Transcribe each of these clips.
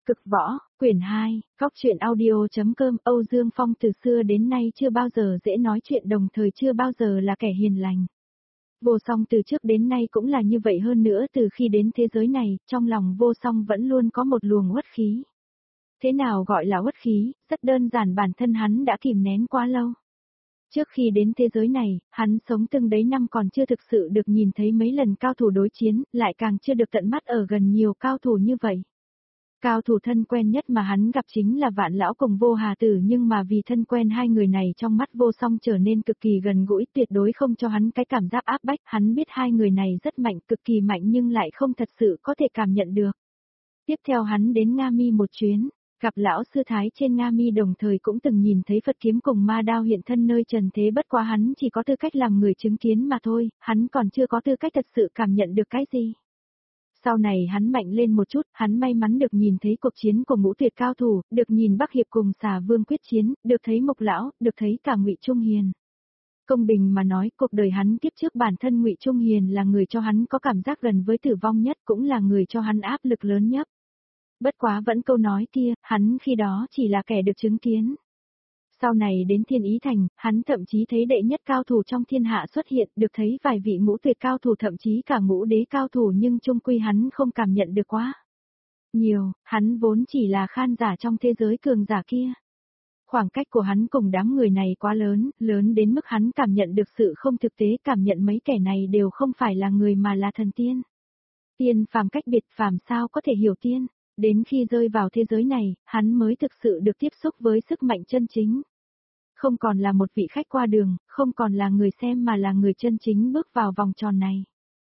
Cực võ, quyển 2, góc truyện audio.com. Âu Dương Phong từ xưa đến nay chưa bao giờ dễ nói chuyện, đồng thời chưa bao giờ là kẻ hiền lành. Vô Song từ trước đến nay cũng là như vậy, hơn nữa từ khi đến thế giới này, trong lòng Vô Song vẫn luôn có một luồng uất khí. Thế nào gọi là uất khí? Rất đơn giản, bản thân hắn đã kìm nén quá lâu. Trước khi đến thế giới này, hắn sống từng đấy năm còn chưa thực sự được nhìn thấy mấy lần cao thủ đối chiến, lại càng chưa được tận mắt ở gần nhiều cao thủ như vậy. Cao thủ thân quen nhất mà hắn gặp chính là Vạn Lão cùng Vô Hà Tử, nhưng mà vì thân quen hai người này trong mắt Vô Song trở nên cực kỳ gần gũi, tuyệt đối không cho hắn cái cảm giác áp bách. Hắn biết hai người này rất mạnh, cực kỳ mạnh, nhưng lại không thật sự có thể cảm nhận được. Tiếp theo hắn đến Nga Mi một chuyến, gặp lão sư Thái trên Nga Mi, đồng thời cũng từng nhìn thấy Phật kiếm cùng ma đao hiện thân nơi trần thế, bất quá hắn chỉ có tư cách làm người chứng kiến mà thôi, hắn còn chưa có tư cách thật sự cảm nhận được cái gì. Sau này hắn mạnh lên một chút, hắn may mắn được nhìn thấy cuộc chiến của ngũ tuyệt cao thủ, được nhìn Bắc Hiệp cùng Xà Vương quyết chiến, được thấy Mộc Lão, được thấy cả Ngụy Trung Hiền. Công bình mà nói, cuộc đời hắn kiếp trước bản thân Ngụy Trung Hiền là người cho hắn có cảm giác gần với tử vong nhất, cũng là người cho hắn áp lực lớn nhất. Bất quá vẫn câu nói kia, hắn khi đó chỉ là kẻ được chứng kiến. Sau này đến Thiên Ý Thành, hắn thậm chí thấy đệ nhất cao thủ trong thiên hạ xuất hiện, được thấy vài vị ngũ tuyệt cao thủ, thậm chí cả ngũ đế cao thủ, nhưng chung quy hắn không cảm nhận được quá nhiều, hắn vốn chỉ là khan giả trong thế giới cường giả kia. Khoảng cách của hắn cùng đám người này quá lớn, lớn đến mức hắn cảm nhận được sự không thực tế, cảm nhận mấy kẻ này đều không phải là người mà là thần tiên. Tiên phàm cách biệt, phàm sao có thể hiểu tiên. Đến khi rơi vào thế giới này, hắn mới thực sự được tiếp xúc với sức mạnh chân chính. Không còn là một vị khách qua đường, không còn là người xem mà là người chân chính bước vào vòng tròn này.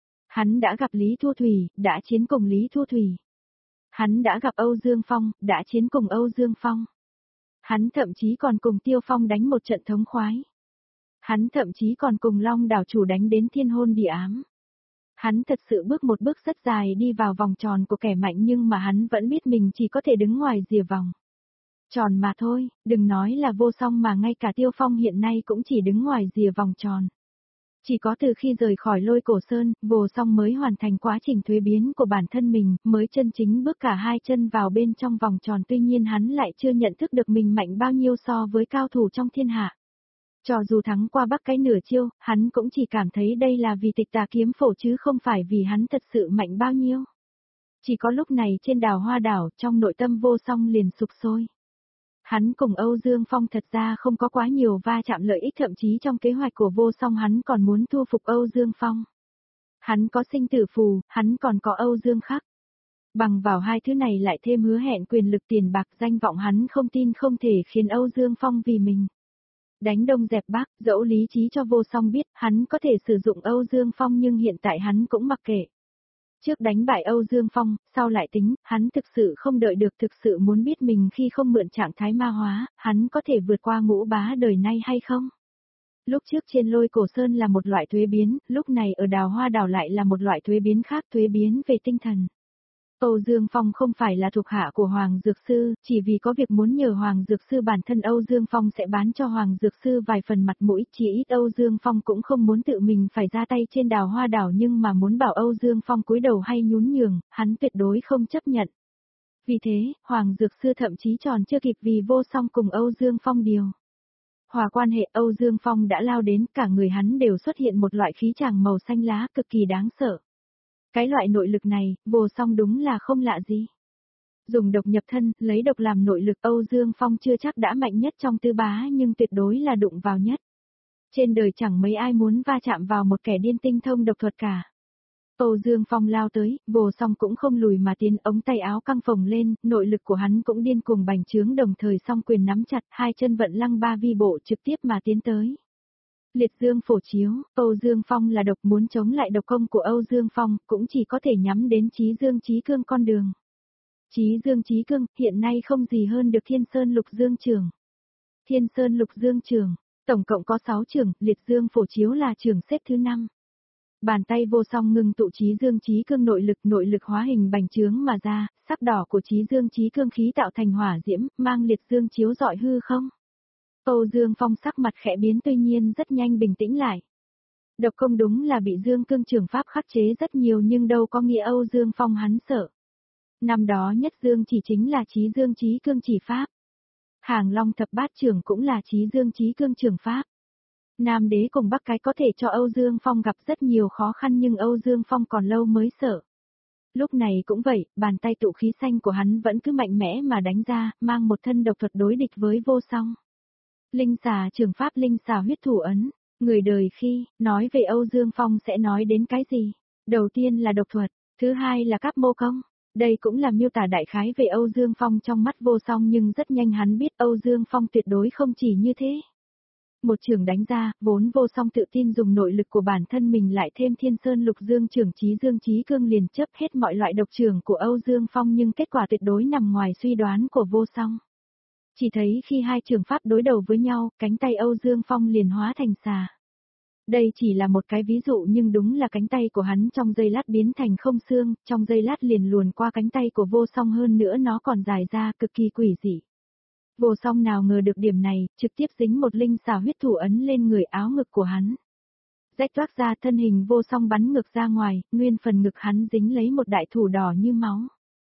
Hắn đã gặp Lý Thu Thủy, đã chiến cùng Lý Thu Thủy. Hắn đã gặp Âu Dương Phong, đã chiến cùng Âu Dương Phong. Hắn thậm chí còn cùng Tiêu Phong đánh một trận thống khoái. Hắn thậm chí còn cùng Long đảo chủ đánh đến thiên hôn địa ám. Hắn thật sự bước một bước rất dài đi vào vòng tròn của kẻ mạnh, nhưng mà hắn vẫn biết mình chỉ có thể đứng ngoài rìa vòng tròn mà thôi, đừng nói là Vô Song mà ngay cả Tiêu Phong hiện nay cũng chỉ đứng ngoài rìa vòng tròn. Chỉ có từ khi rời khỏi Lôi Cổ Sơn, Vô Song mới hoàn thành quá trình thuế biến của bản thân mình, mới chân chính bước cả hai chân vào bên trong vòng tròn, tuy nhiên hắn lại chưa nhận thức được mình mạnh bao nhiêu so với cao thủ trong thiên hạ. Cho dù thắng qua Bắc cái nửa chiêu, hắn cũng chỉ cảm thấy đây là vì Tịch Tà kiếm phổ chứ không phải vì hắn thật sự mạnh bao nhiêu. Chỉ có lúc này trên Đào Hoa đảo, trong nội tâm Vô Song liền sục sôi. Hắn cùng Âu Dương Phong thật ra không có quá nhiều va chạm lợi ích, thậm chí trong kế hoạch của Vô Song hắn còn muốn thu phục Âu Dương Phong. Hắn có sinh tử phù, hắn còn có Âu Dương khắc. Bằng vào hai thứ này lại thêm hứa hẹn quyền lực, tiền bạc, danh vọng, hắn không tin không thể khiến Âu Dương Phong vì mình đánh đông dẹp bắc. Dẫu lý trí cho Vô Song biết hắn có thể sử dụng Âu Dương Phong, nhưng hiện tại hắn cũng mặc kệ. Trước đánh bại Âu Dương Phong, sau lại tính, hắn thực sự không đợi được, thực sự muốn biết mình khi không mượn trạng thái ma hóa, hắn có thể vượt qua Ngũ Bá đời nay hay không. Lúc trước trên Lôi Cổ Sơn là một loại thuế biến, lúc này ở Đào Hoa đảo lại là một loại thuế biến khác, thuế biến về tinh thần. Âu Dương Phong không phải là thuộc hạ của Hoàng Dược Sư, chỉ vì có việc muốn nhờ Hoàng Dược Sư, bản thân Âu Dương Phong sẽ bán cho Hoàng Dược Sư vài phần mặt mũi, chỉ ít Âu Dương Phong cũng không muốn tự mình phải ra tay trên Đào Hoa đảo, nhưng mà muốn bảo Âu Dương Phong cúi đầu hay nhún nhường, hắn tuyệt đối không chấp nhận. Vì thế, Hoàng Dược Sư thậm chí tròn chưa kịp vì Vô Song cùng Âu Dương Phong điều hòa quan hệ, Âu Dương Phong đã lao đến, cả người hắn đều xuất hiện một loại khí chàng màu xanh lá cực kỳ đáng sợ. Cái loại nội lực này, Vô Song đúng là không lạ gì. Dùng độc nhập thân, lấy độc làm nội lực, Âu Dương Phong chưa chắc đã mạnh nhất trong tứ bá, nhưng tuyệt đối là đụng vào nhất. Trên đời chẳng mấy ai muốn va chạm vào một kẻ điên tinh thông độc thuật cả. Âu Dương Phong lao tới, Vô Song cũng không lùi mà tiến, ống tay áo căng phồng lên, nội lực của hắn cũng điên cuồng bành trướng, đồng thời song quyền nắm chặt, hai chân vận lăng ba vi bộ trực tiếp mà tiến tới. Liệt dương phổ chiếu, Âu Dương Phong là độc, muốn chống lại độc công của Âu Dương Phong, cũng chỉ có thể nhắm đến Chí Dương Chí Cương con đường. Chí Dương Chí Cương, hiện nay không gì hơn được Thiên Sơn Lục Dương Trường. Thiên Sơn Lục Dương Trường, tổng cộng có 6 trường, liệt dương phổ chiếu là trường xếp thứ 5. Bàn tay Vô Song ngưng tụ Chí Dương Chí Cương, nội lực hóa hình bành trướng mà ra, sắc đỏ của Chí Dương Chí Cương khí tạo thành hỏa diễm, mang liệt dương chiếu rọi hư không. Âu Dương Phong sắc mặt khẽ biến, tuy nhiên rất nhanh bình tĩnh lại. Độc công đúng là bị Dương Cương trường pháp khắc chế rất nhiều, nhưng đâu có nghĩa Âu Dương Phong hắn sợ. Năm đó nhất dương chỉ chính là Chí Dương Chí Cương chỉ pháp. Hàng Long thập bát trưởng cũng là Chí Dương Chí Cương trưởng pháp. Nam đế cùng Bắc cái có thể cho Âu Dương Phong gặp rất nhiều khó khăn nhưng Âu Dương Phong còn lâu mới sợ. Lúc này cũng vậy, bàn tay tụ khí xanh của hắn vẫn cứ mạnh mẽ mà đánh ra, mang một thân độc thuật đối địch với vô song. Linh xà trường pháp linh xà huyết thủ ấn, người đời khi nói về Âu Dương Phong sẽ nói đến cái gì? Đầu tiên là độc thuật, thứ hai là các mô công. Đây cũng là miêu tả đại khái về Âu Dương Phong trong mắt vô song nhưng rất nhanh hắn biết Âu Dương Phong tuyệt đối không chỉ như thế. Một trường đánh ra, vốn vô song tự tin dùng nội lực của bản thân mình lại thêm thiên sơn lục dương trường Chí Dương Chí Cương liền chấp hết mọi loại độc trường của Âu Dương Phong nhưng kết quả tuyệt đối nằm ngoài suy đoán của vô song. Chỉ thấy khi hai trường pháp đối đầu với nhau, cánh tay Âu Dương Phong liền hóa thành xà. Đây chỉ là một cái ví dụ nhưng đúng là cánh tay của hắn trong giây lát biến thành không xương, trong giây lát liền luồn qua cánh tay của vô song hơn nữa nó còn dài ra cực kỳ quỷ dị. Vô song nào ngờ được điểm này, trực tiếp dính một linh xà huyết thủ ấn lên người áo ngực của hắn. Rách toác ra thân hình vô song bắn ngược ra ngoài, nguyên phần ngực hắn dính lấy một đại thủ đỏ như máu.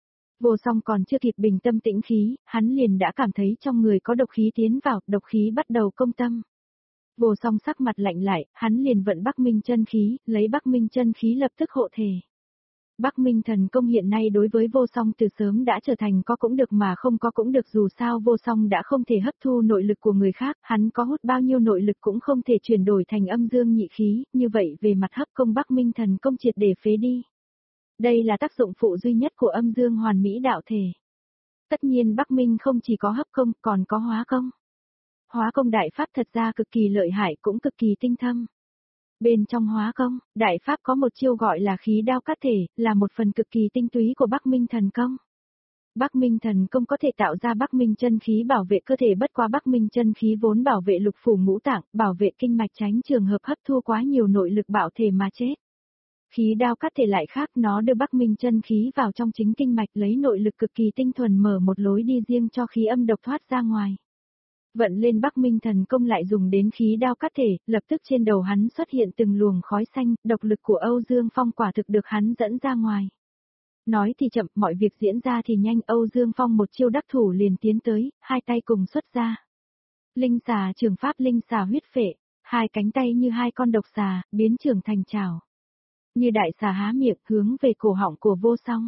Vô song còn chưa kịp bình tâm tĩnh khí, hắn liền đã cảm thấy trong người có độc khí tiến vào, độc khí bắt đầu công tâm. Vô song sắc mặt lạnh lại, hắn liền vận Bắc Minh chân khí, lấy Bắc Minh chân khí lập tức hộ thể. Bắc Minh thần công hiện nay đối với vô song từ sớm đã trở thành có cũng được mà không có cũng được dù sao vô song đã không thể hấp thu nội lực của người khác, hắn có hút bao nhiêu nội lực cũng không thể chuyển đổi thành âm dương nhị khí, như vậy về mặt hấp công Bắc Minh thần công triệt để phế đi. Đây là tác dụng phụ duy nhất của âm dương hoàn mỹ đạo thể. Tất nhiên Bắc Minh không chỉ có hấp công còn có hóa công. Hóa công đại pháp thật ra cực kỳ lợi hại cũng cực kỳ tinh thâm. Bên trong hóa công, đại pháp có một chiêu gọi là khí đao cắt thể, là một phần cực kỳ tinh túy của Bắc Minh thần công. Bắc Minh thần công có thể tạo ra Bắc Minh chân khí bảo vệ cơ thể bất quá Bắc Minh chân khí vốn bảo vệ lục phủ ngũ tạng, bảo vệ kinh mạch tránh trường hợp hấp thu quá nhiều nội lực bạo thể mà chết. Khí đao cắt thể lại khác nó đưa Bắc Minh chân khí vào trong chính kinh mạch lấy nội lực cực kỳ tinh thuần mở một lối đi riêng cho khí âm độc thoát ra ngoài. Vận lên Bắc Minh thần công lại dùng đến khí đao cắt thể, lập tức trên đầu hắn xuất hiện từng luồng khói xanh, độc lực của Âu Dương Phong quả thực được hắn dẫn ra ngoài. Nói thì chậm, mọi việc diễn ra thì nhanh, Âu Dương Phong một chiêu đắc thủ liền tiến tới, hai tay cùng xuất ra. Linh xà trường pháp linh xà huyết phệ, hai cánh tay như hai con độc xà, biến trưởng thành chảo. Như đại xà há miệng hướng về cổ họng của vô song.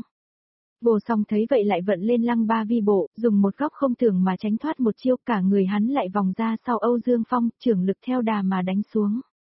Vô song thấy vậy lại vận lên lăng ba vi bộ, dùng một góc không tưởng mà tránh thoát một chiêu cả người hắn lại vòng ra sau Âu Dương Phong, trưởng lực theo đà mà đánh xuống.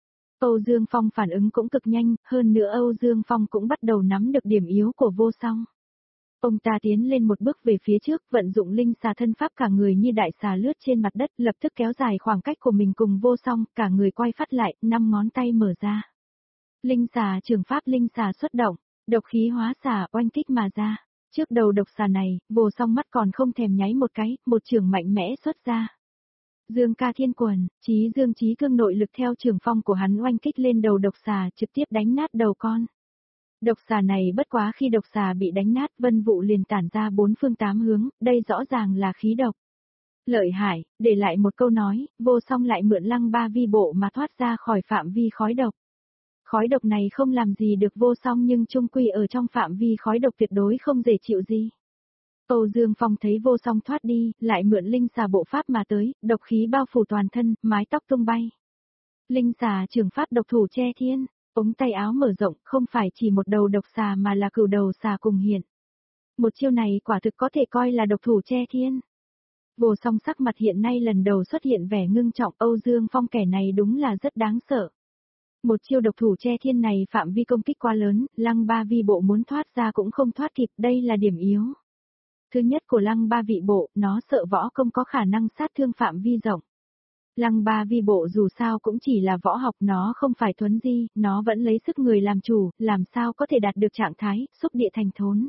Âu Dương Phong phản ứng cũng cực nhanh, hơn nữa Âu Dương Phong cũng bắt đầu nắm được điểm yếu của vô song. Ông ta tiến lên một bước về phía trước, vận dụng linh xà thân pháp cả người như đại xà lướt trên mặt đất, lập tức kéo dài khoảng cách của mình cùng vô song, cả người quay phát lại, 5 ngón tay mở ra. Linh xà trường pháp linh xà xuất động, độc khí hóa xà oanh kích mà ra. Trước đầu độc xà này, vô song mắt còn không thèm nháy một cái, một trường mạnh mẽ xuất ra. Dương ca thiên quần, Chí Dương Chí Cương nội lực theo trường phong của hắn oanh kích lên đầu độc xà trực tiếp đánh nát đầu con. Độc xà này bất quá khi độc xà bị đánh nát vân vụ liền tản ra 4 phương 8 hướng, đây rõ ràng là khí độc. Lợi hại, để lại một câu nói, vô song lại mượn lăng ba vi bộ mà thoát ra khỏi phạm vi khói độc. Khói độc này không làm gì được vô song nhưng chung quy ở trong phạm vi khói độc tuyệt đối không dễ chịu gì. Âu Dương Phong thấy vô song thoát đi, lại mượn linh xà bộ pháp mà tới, độc khí bao phủ toàn thân, mái tóc tung bay. Linh xà trường pháp độc thủ che thiên, ống tay áo mở rộng, không phải chỉ một đầu độc xà mà là cửu đầu xà cùng hiện. Một chiêu này quả thực có thể coi là độc thủ che thiên. Vô song sắc mặt hiện nay lần đầu xuất hiện vẻ ngưng trọng, Âu Dương Phong kẻ này đúng là rất đáng sợ. Một chiêu độc thủ che thiên này phạm vi công kích quá lớn, lăng ba vi bộ muốn thoát ra cũng không thoát kịp, đây là điểm yếu. Thứ nhất của lăng ba vị bộ, nó sợ võ công có khả năng sát thương phạm vi rộng. Lăng ba vi bộ dù sao cũng chỉ là võ học, nó không phải thuấn di, nó vẫn lấy sức người làm chủ, làm sao có thể đạt được trạng thái, xúc địa thành thốn.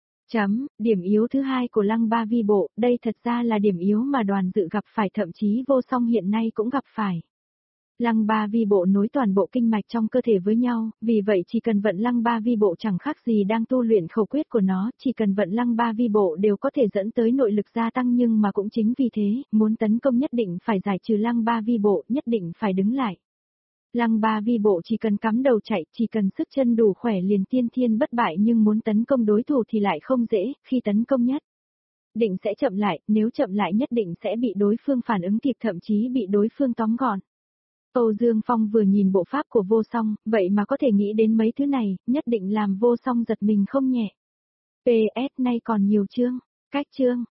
Điểm yếu thứ hai của lăng ba vi bộ, đây thật ra là điểm yếu mà đoàn dự gặp phải thậm chí vô song hiện nay cũng gặp phải. Lăng ba vi bộ nối toàn bộ kinh mạch trong cơ thể với nhau, vì vậy chỉ cần vận lăng ba vi bộ chẳng khác gì đang tu luyện khẩu quyết của nó, chỉ cần vận lăng ba vi bộ đều có thể dẫn tới nội lực gia tăng nhưng mà cũng chính vì thế, muốn tấn công nhất định phải giải trừ lăng ba vi bộ, nhất định phải đứng lại. Lăng Ba Vi bộ chỉ cần cắm đầu chạy, chỉ cần sức chân đủ khỏe liền tiên thiên bất bại, nhưng muốn tấn công đối thủ thì lại không dễ, khi tấn công nhất định sẽ chậm lại, nếu chậm lại nhất định sẽ bị đối phương phản ứng kịp, thậm chí bị đối phương tóm gọn. Âu Dương Phong vừa nhìn bộ pháp của Vô Song, vậy mà có thể nghĩ đến mấy thứ này, nhất định làm Vô Song giật mình không nhẹ. PS nay còn nhiều chương, cách chương.